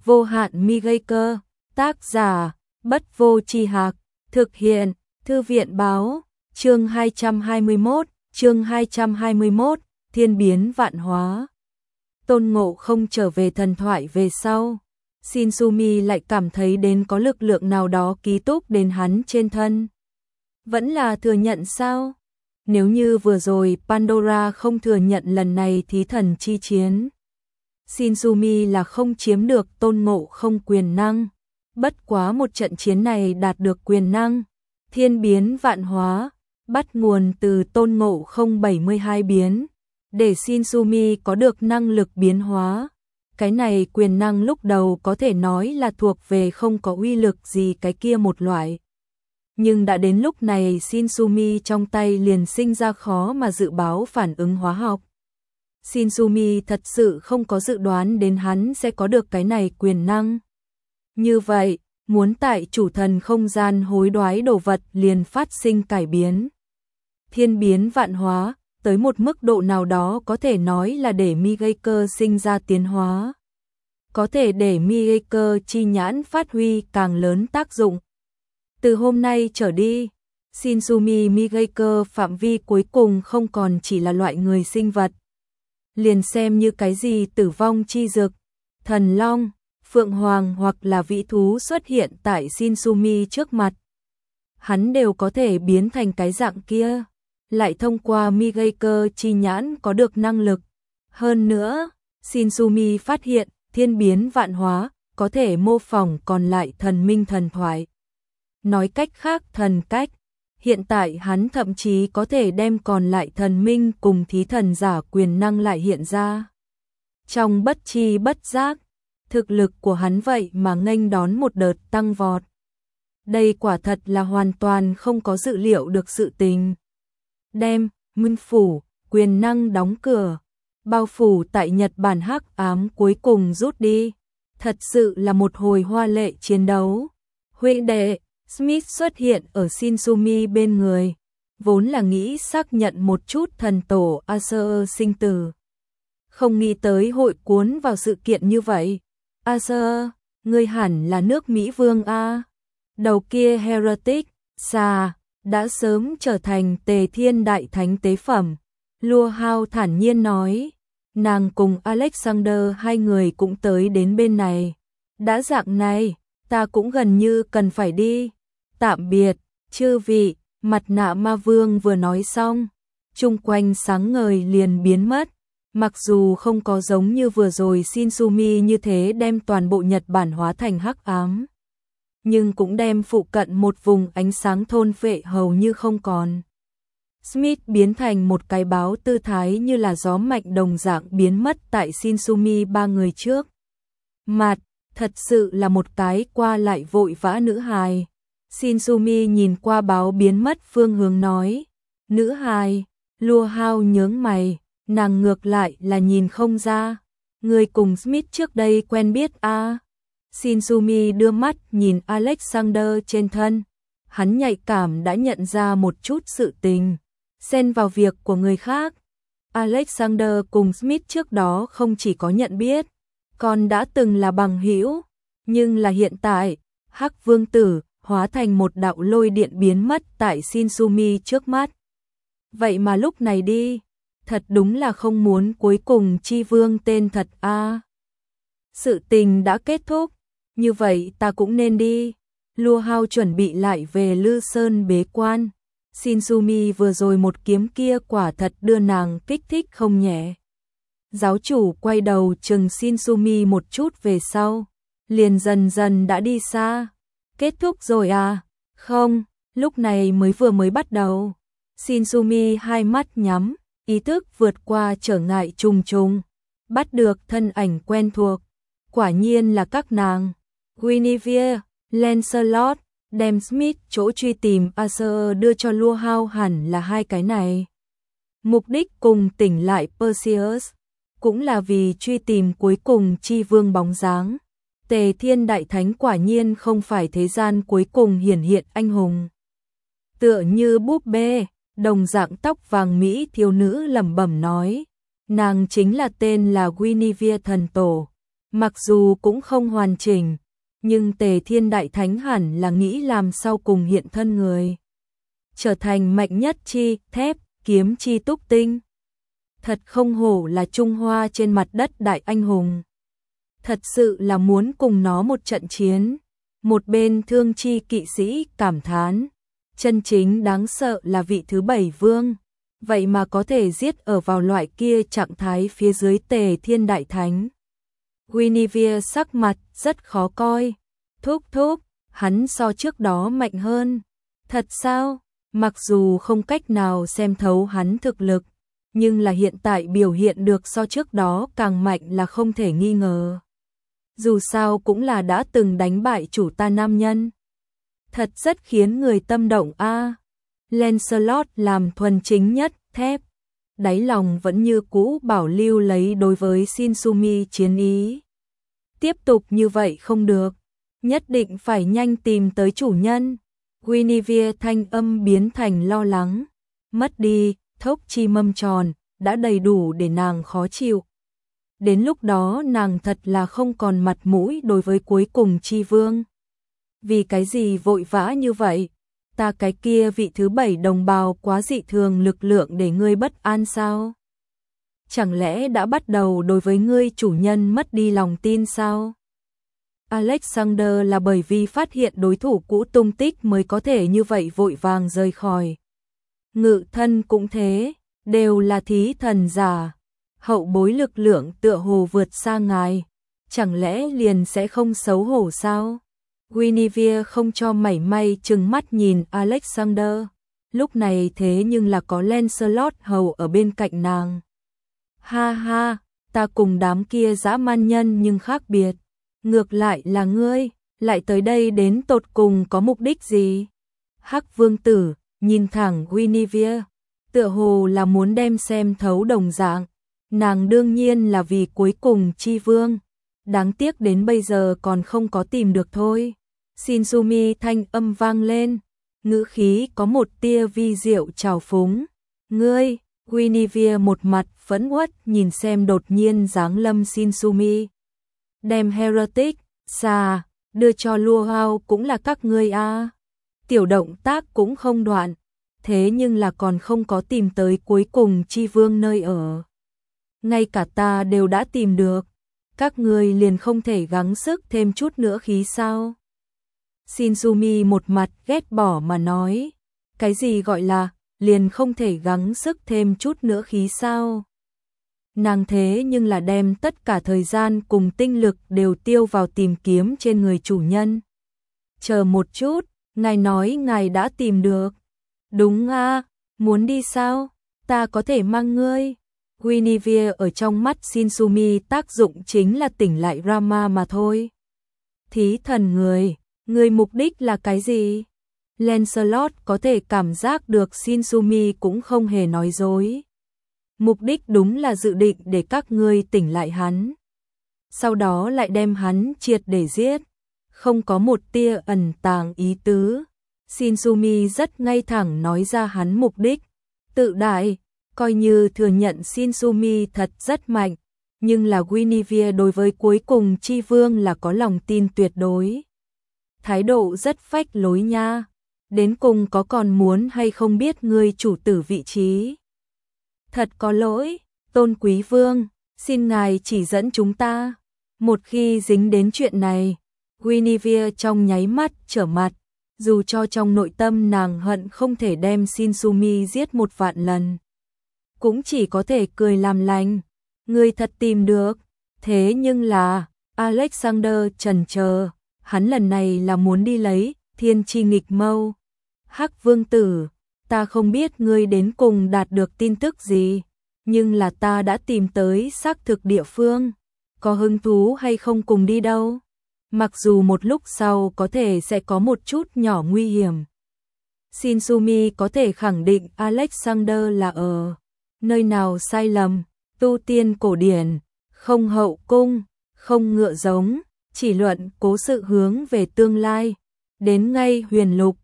Vô hạn mi gây cơ, tác giả, Bất Vô Tri Hạc, thực hiện, Thư viện báo, chương 221, thiên biến vạn hóa. Tôn Ngộ Không trở về thần thoại về sau, Shinsumi lại cảm thấy đến có lực lượng nào đó ký túc đến hắn trên thân. Vẫn là thừa nhận sao? Nếu như vừa rồi Pandora không thừa nhận lần này thí thần chi chiến, Shinsumi là không chiếm được Tôn Ngộ Không quyền năng. Bất quá một trận chiến này đạt được quyền năng thiên biến vạn hóa, bắt nguồn từ Tôn Ngộ Không 72 biến, để Shinsumi có được năng lực biến hóa. Cái này quyền năng lúc đầu có thể nói là thuộc về không có uy lực gì cái kia một loại. Nhưng đã đến lúc này Shinsumi trong tay liền sinh ra khó mà dự báo phản ứng hóa học. Shinsumi thật sự không có dự đoán đến hắn sẽ có được cái này quyền năng. Như vậy, muốn tại chủ thần không gian hối đoái đồ vật liền phát sinh cải biến. Thiên biến vạn hóa, tới một mức độ nào đó có thể nói là để Mi-gây-cơ sinh ra tiến hóa. Có thể để Mi-gây-cơ chi nhãn phát huy càng lớn tác dụng. Từ hôm nay trở đi, Shinsumi Mi-gây-cơ phạm vi cuối cùng không còn chỉ là loại người sinh vật. Liền xem như cái gì tử vong chi dực, thần long, phượng hoàng hoặc là vĩ thú xuất hiện tại Shinsumi trước mặt, hắn đều có thể biến thành cái dạng kia, lại thông qua Mi-gây-cơ chi nhãn có được năng lực. Hơn nữa, Shinsumi phát hiện thiên biến vạn hóa có thể mô phỏng còn lại thần minh thần thoại. Nói cách khác thần cách, hiện tại hắn thậm chí có thể đem còn lại thần minh cùng thí thần giả quyền năng lại hiện ra. Trong bất chi bất giác, thực lực của hắn vậy mà nghênh đón một đợt tăng vọt. Đây quả thật là hoàn toàn không có dự liệu được sự tình. Đem, Minh Phủ, quyền năng đóng cửa, bao phủ tại Nhật Bản hắc ám cuối cùng rút đi. Thật sự là một hồi hoa lệ chiến đấu. Huynh đệ, Smith xuất hiện ở Shinsumi bên người, vốn là nghĩ xác nhận một chút thần tổ Acer sinh tử. Không nghĩ tới hội cuốn vào sự kiện như vậy. Acer, ngươi hẳn là nước Mỹ vương A. Đầu kia Heretic, xà, đã sớm trở thành Tề Thiên Đại Thánh tế phẩm. Lua Hao thản nhiên nói, nàng cùng Alexander hai người cũng tới đến bên này. Đã dạng này, ta cũng gần như cần phải đi. Tạm biệt, chư vị, mặt nạ ma vương vừa nói xong, chung quanh sáng ngời liền biến mất. Mặc dù không có giống như vừa rồi Shinsumi như thế đem toàn bộ Nhật Bản hóa thành hắc ám, nhưng cũng đem phụ cận một vùng ánh sáng thôn phệ hầu như không còn. Smith biến thành một cái báo tư thái như là gió mạnh đồng dạng biến mất tại Shinsumi ba người trước. Mặt, thật sự là một cái qua lại vội vã nữ hài. Shinsumi nhìn qua báo biến mất phương hướng nói, nữ hài. Lua Hao nhướng mày, nàng ngược lại là nhìn không ra. Người cùng Smith trước đây quen biết a? Shinsumi đưa mắt nhìn Alexander trên thân. Hắn nhạy cảm đã nhận ra một chút sự tình, xen vào việc của người khác. Alexander cùng Smith trước đó không chỉ có nhận biết, còn đã từng là bằng hữu, nhưng là hiện tại, Hắc Vương Tử hóa thành một đạo lôi điện biến mất tại Shinsumi trước mắt. Vậy mà lúc này đi, thật đúng là không muốn cuối cùng chi vương tên thật a. Sự tình đã kết thúc, như vậy ta cũng nên đi. Lua Hao chuẩn bị lại về Lư Sơn bế quan. Shinsumi vừa rồi một kiếm kia quả thật đưa nàng kích thích không nhẹ. Giáo chủ quay đầu chừng Shinsumi một chút về sau, liền dần dần đã đi xa. Kết thúc rồi à? Không, lúc này mới bắt đầu. Shinsumi hai mắt nhắm, ý thức vượt qua trở ngại trùng trùng, bắt được thân ảnh quen thuộc. Quả nhiên là các nàng. Guinevere, Lancelot, đem Smith chỗ truy tìm Acer đưa cho Lua Hao hẳn là hai cái này. Mục đích cùng tỉnh lại Perseus, cũng là vì truy tìm cuối cùng chi vương bóng dáng. Tề Thiên Đại Thánh quả nhiên không phải thế gian cuối cùng hiển hiện anh hùng. Tựa như búp bê, đồng dạng tóc vàng Mỹ thiếu nữ lẩm bẩm nói, nàng chính là tên là Guinevere thần tổ. Mặc dù cũng không hoàn chỉnh, nhưng Tề Thiên Đại Thánh hẳn là nghĩ làm sao cùng hiện thân người. Trở thành mạnh nhất chi, thép, kiếm chi túc tinh. Thật không hổ là Trung Hoa trên mặt đất đại anh hùng. Thật sự là muốn cùng nó một trận chiến. Một bên Thương Chi kỵ sĩ cảm thán. Chân chính đáng sợ là vị thứ 7 vương. Vậy mà có thể giết ở vào loại kia trạng thái phía dưới Tề Thiên Đại Thánh. Guinevere sắc mặt rất khó coi. Thúc, hắn so trước đó mạnh hơn. Thật sao? Mặc dù không cách nào xem thấu hắn thực lực, nhưng là hiện tại biểu hiện được so trước đó càng mạnh là không thể nghi ngờ. Dù sao cũng là đã từng đánh bại chủ ta nam nhân. Thật rất khiến người tâm động a. Lancelot làm thuần chính nhất, thép. Đáy lòng vẫn như cũ bảo lưu lấy đối với Shinsumi chiến ý. Tiếp tục như vậy không được. Nhất định phải nhanh tìm tới chủ nhân. Guinevere thanh âm biến thành lo lắng. Mất đi, thốc chi mâm tròn, đã đầy đủ để nàng khó chịu. Đến lúc đó nàng thật là không còn mặt mũi đối với cuối cùng chi vương. Vì cái gì vội vã như vậy? Ta cái kia vị thứ 7 đồng bào quá dị thường lực lượng để ngươi bất an sao? Chẳng lẽ đã bắt đầu đối với ngươi chủ nhân mất đi lòng tin sao? Alexander là bởi vì phát hiện đối thủ cũ tung tích mới có thể như vậy vội vàng rời khỏi. Ngự thân cũng thế, đều là thí thần giả. Hậu bối lực lượng tựa hồ vượt xa ngài. Chẳng lẽ liền sẽ không xấu hổ sao? Guinevere không cho mảy may chừng mắt nhìn Alexander. Lúc này thế nhưng là có Lancelot hầu ở bên cạnh nàng. Ha ha, ta cùng đám kia dã man nhân nhưng khác biệt. Ngược lại là ngươi, lại tới đây đến tột cùng có mục đích gì? Hắc vương tử, nhìn thẳng Guinevere, tựa hồ là muốn đem xem thấu đồng dạng. Nàng đương nhiên là vì cuối cùng chi vương. Đáng tiếc đến bây giờ còn không có tìm được thôi. Shinsumi thanh âm vang lên, ngữ khí có một tia vi diệu trào phúng. Ngươi, Guinevere một mặt phẫn uất nhìn xem đột nhiên giáng lâm Shinsumi. Đem Heretic, xà, đưa cho Lua Hao cũng là các ngươi a. Tiểu động tác cũng không đoạn, thế nhưng là còn không có tìm tới cuối cùng chi vương nơi ở. Ngay cả ta đều đã tìm được, các ngươi liền không thể gắng sức thêm chút nữa khí sao? Shinsumi một mặt ghét bỏ mà nói, cái gì gọi là liền không thể gắng sức thêm chút nữa khí sao? Nàng thế nhưng là đem tất cả thời gian cùng tinh lực đều tiêu vào tìm kiếm trên người chủ nhân. Chờ một chút, ngài nói ngài đã tìm được. Đúng a, muốn đi sao? Ta có thể mang ngươi. Guinevere ở trong mắt Shinsumi tác dụng chính là tỉnh lại Rama mà thôi. Thí thần người mục đích là cái gì? Lancelot có thể cảm giác được Shinsumi cũng không hề nói dối. Mục đích đúng là dự định để các ngươi tỉnh lại hắn. Sau đó lại đem hắn triệt để giết. Không có một tia ẩn tàng ý tứ. Shinsumi rất ngay thẳng nói ra hắn mục đích. Tự đại, coi như thừa nhận Shinsumi thật rất mạnh. Nhưng là Guinevere đối với cuối cùng chi vương là có lòng tin tuyệt đối. Thái độ rất phách lối nha. Đến cùng có còn muốn hay không biết ngươi chủ tử vị trí. Thật có lỗi, tôn quý vương, xin ngài chỉ dẫn chúng ta. Một khi dính đến chuyện này, Guinevere trong nháy mắt trở mặt, dù cho trong nội tâm nàng hận không thể đem Shinsumi giết 1.000.000 lần. Cũng chỉ có thể cười làm lành, người thật tìm được, thế nhưng là, Alexander chần chờ, hắn lần này là muốn đi lấy thiên chi nghịch mâu. Hắc vương tử, ta không biết ngươi đến cùng đạt được tin tức gì, nhưng là ta đã tìm tới xác thực địa phương, có hứng thú hay không cùng đi đâu? Mặc dù một lúc sau có thể sẽ có một chút nhỏ nguy hiểm. Shinsumi có thể khẳng định Alexander là ở nơi nào sai lầm, tu tiên cổ điển, không hậu cung, không ngựa giống, chỉ luận cố sự hướng về tương lai, đến ngay huyền lục,